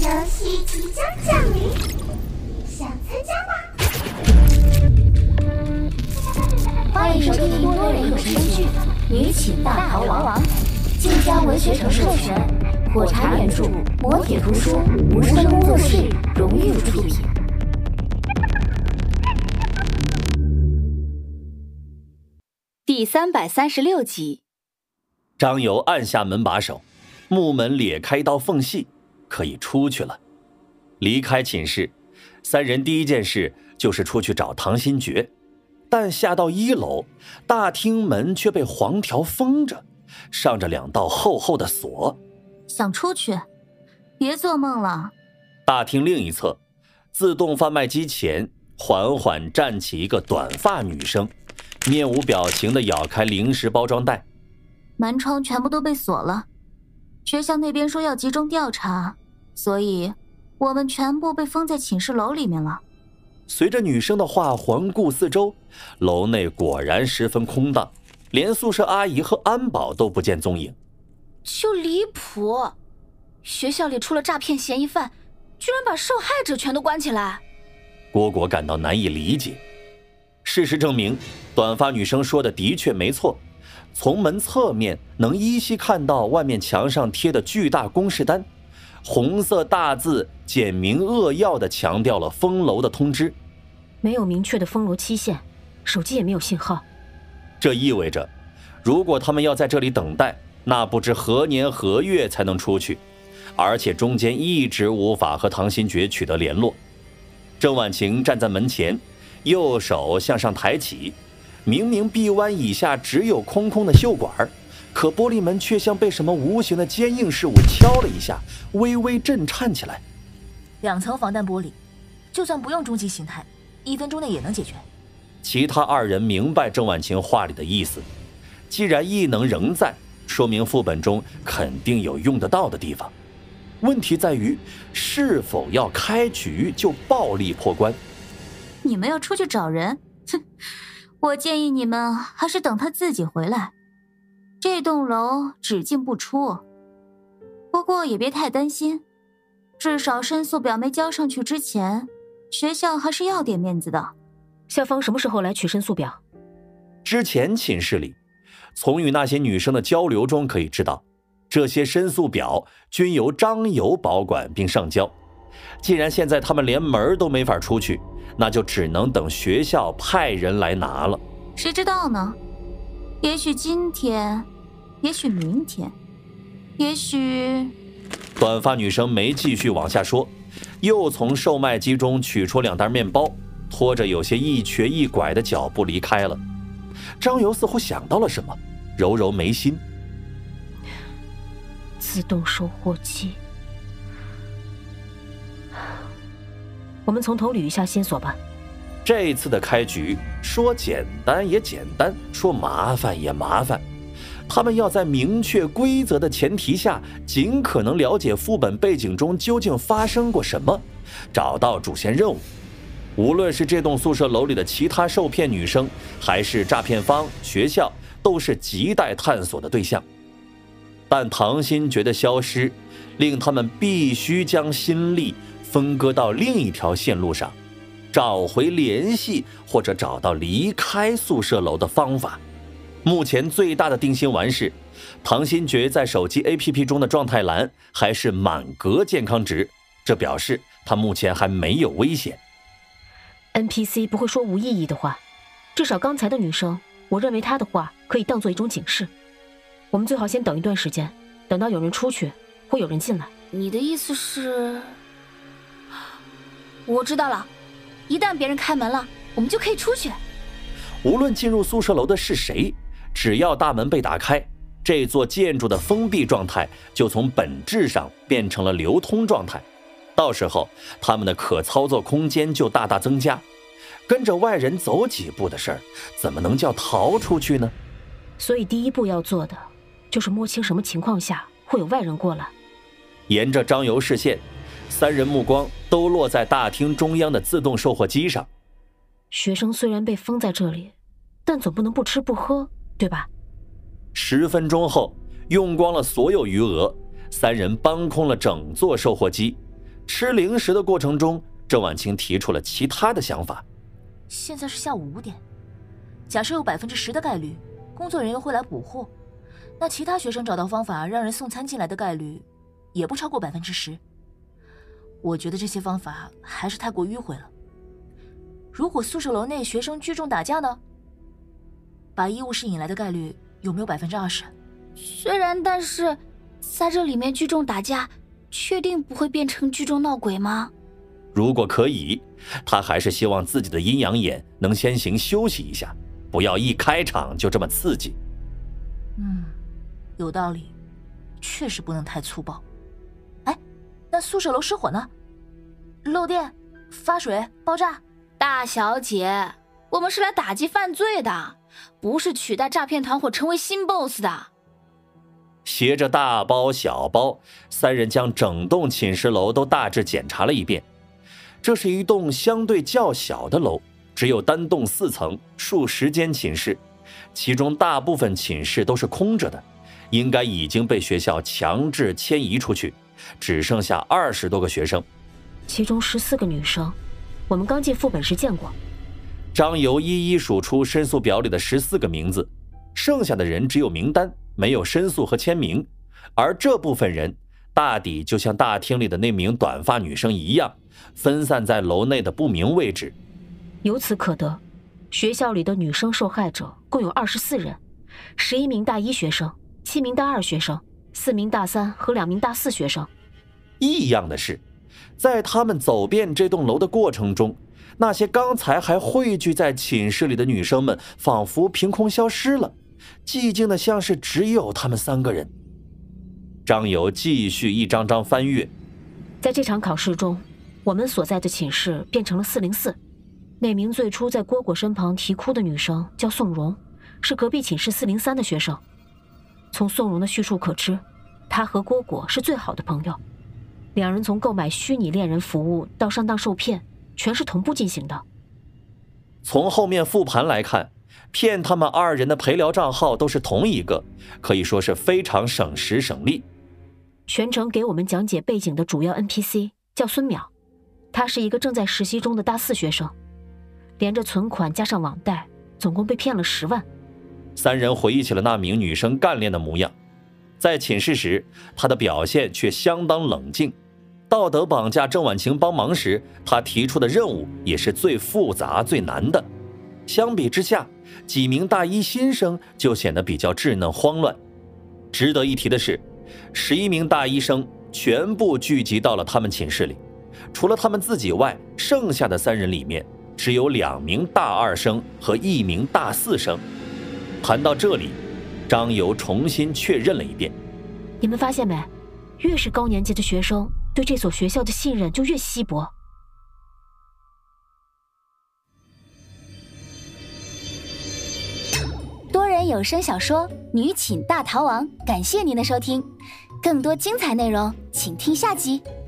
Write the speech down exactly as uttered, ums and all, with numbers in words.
游戏即将降临，想参加吗？ 欢迎收听多人有声剧《女寝大逃亡》，晋江文学城授权，火柴原著，磨铁图书，无声工作室荣誉出品。 第三百三十六集。 张游按下门把手，木门裂开一道缝隙，可以出去了。离开寝室，三人第一件事就是出去找唐新觉，但下到一楼，大厅门却被黄条封着，上着两道厚厚的锁。 想出去？别做梦了。 大厅另一侧，自动贩卖机前缓缓站起一个短发女生，面无表情地咬开零食包装袋。 门窗全部都被锁了，学校那边说要集中调查，所以我们全部被封在寝室楼里面了。 随着女生的话环顾四周，楼内果然十分空荡，连宿舍阿姨和安保都不见踪影。 就离谱，学校里出了诈骗嫌疑犯，居然把受害者全都关起来。 蝈蝈感到难以理解。事实证明，短发女生说的的确没错，从门侧面能依稀看到外面墙上贴的巨大公示单，红色大字简明扼要地强调了封楼的通知。 没有明确的封楼期限，手机也没有信号。 这意味着，如果他们要在这里等待，那不知何年何月才能出去，而且中间一直无法和唐新觉取得联络。郑婉晴站在门前，右手向上抬起，明明臂弯以下只有空空的袖管，可玻璃门却像被什么无形的坚硬事物敲了一下，微微震颤起来。 两层防弹玻璃，就算不用终极形态，一分钟内也能解决。 其他二人明白郑婉晴话里的意思，既然异能仍在，说明副本中肯定有用得到的地方。问题在于，是否要开局就暴力破关？ 你们要出去找人？哼，我建议你们还是等他自己回来。这栋楼只进不出，不过也别太担心，至少申诉表没交上去之前，学校还是要点面子的。 校方什么时候来取申诉表？ 之前寝室里，从与那些女生的交流中可以知道，这些申诉表均由张游保管并上交。既然现在他们连门都没法出去，那就只能等学校派人来拿了。 谁知道呢？也许今天，也许明天，也许…… 短发女生没继续往下说，又从售卖机中取出两袋面包，拖着有些一瘸一拐的脚步离开了。张游似乎想到了什么，揉揉眉心。 自动售货机，我们从头捋一下线索吧。 这一次的开局说简单也简单，说麻烦也麻烦。他们要在明确规则的前提下，尽可能了解副本背景中究竟发生过什么，找到主线任务。无论是这栋宿舍楼里的其他受骗女生，还是诈骗方、学校，都是亟待探索的对象。但唐新觉的消失，令他们必须将心力分割到另一条线路上，找回联系或者找到离开宿舍楼的方法。目前最大的定心丸是，唐新觉在手机 A P P 中的状态栏还是满格健康值，这表示他目前还没有危险。 N P C 不会说无意义的话，至少刚才的女生，我认为她的话可以当做一种警示。我们最好先等一段时间，等到有人出去，会有人进来。 你的意思是……我知道了，一旦别人开门了，我们就可以出去。 无论进入宿舍楼的是谁，只要大门被打开，这座建筑的封闭状态就从本质上变成了流通状态。到时候他们的可操作空间就大大增加，跟着外人走几步的事儿，怎么能叫逃出去呢？ 所以第一步要做的就是摸清什么情况下会有外人过来。 沿着张游视线，三人目光都落在大厅中央的自动售货机上。 学生虽然被封在这里，但总不能不吃不喝，对吧？ 十分钟后，用光了所有余额，三人搬空了整座售货机， 吃零食的过程中，郑婉清提出了其他的想法。 现在是下午五点，假设有百分之十的概率，工作人员会来补货，那其他学生找到方法让人送餐进来的概率，也不超过百分之十。我觉得这些方法还是太过迂回了。如果宿舍楼内学生聚众打架呢？把医务室引来的概率有没有百分之二十？ 虽然，但是在这里面聚众打架，确定不会变成聚众闹鬼吗？ 如果可以，他还是希望自己的阴阳眼能先行休息一下，不要一开场就这么刺激。 嗯，有道理，确实不能太粗暴。哎，那宿舍楼失火呢？漏电、发水、爆炸？ 大小姐，我们是来打击犯罪的，不是取代诈骗团伙成为新 boss 的。 携着大包小包，三人将整栋寝室楼都大致检查了一遍。这是一栋相对较小的楼，只有单栋四层，数十间寝室，其中大部分寝室都是空着的，应该已经被学校强制迁移出去，只剩下二十多个学生， 其中十四个女生，我们刚进副本时见过。 张游一一数出申诉表里的十四个名字，剩下的人只有名单，没有申诉和签名，而这部分人大抵就像大厅里的那名短发女生一样，分散在楼内的不明位置。 由此可得，学校里的女生受害者共有二十四人，十一名大一学生，七名大二学生，四名大三和两名大四学生。 异样的是，在他们走遍这栋楼的过程中，那些刚才还汇聚在寝室里的女生们仿佛凭空消失了，寂静的像是只有他们三个人。张友继续一张张翻阅， 在这场考试中，我们所在的寝室变成了四零四。那名最初在蝈蝈身旁啼哭的女生叫宋荣，是隔壁寝室四零三的学生。从宋荣的叙述可知，她和蝈蝈是最好的朋友，两人从购买虚拟恋人服务到上当受骗，全是同步进行的。 从后面复盘来看，骗他们二人的陪聊账号都是同一个，可以说是非常省时省力。 全程给我们讲解背景的主要 N P C 叫孙淼，他是一个正在实习中的大四学生，连着存款加上网贷，总共被骗了十万。 三人回忆起了那名女生干练的模样，在寝室时，她的表现却相当冷静。道德绑架郑婉晴帮忙时，她提出的任务也是最复杂最难的。相比之下，几名大一新生就显得比较稚嫩慌乱。值得一提的是，十一名大一生全部聚集到了他们寝室里，除了他们自己外，剩下的三人里面只有两名大二生和一名大四生。谈到这里，张游重新确认了一遍。 你们发现没？越是高年级的学生，对这所学校的信任就越稀薄。 多人有声小说《女寝大逃亡》，感谢您的收听，更多精彩内容请听下集。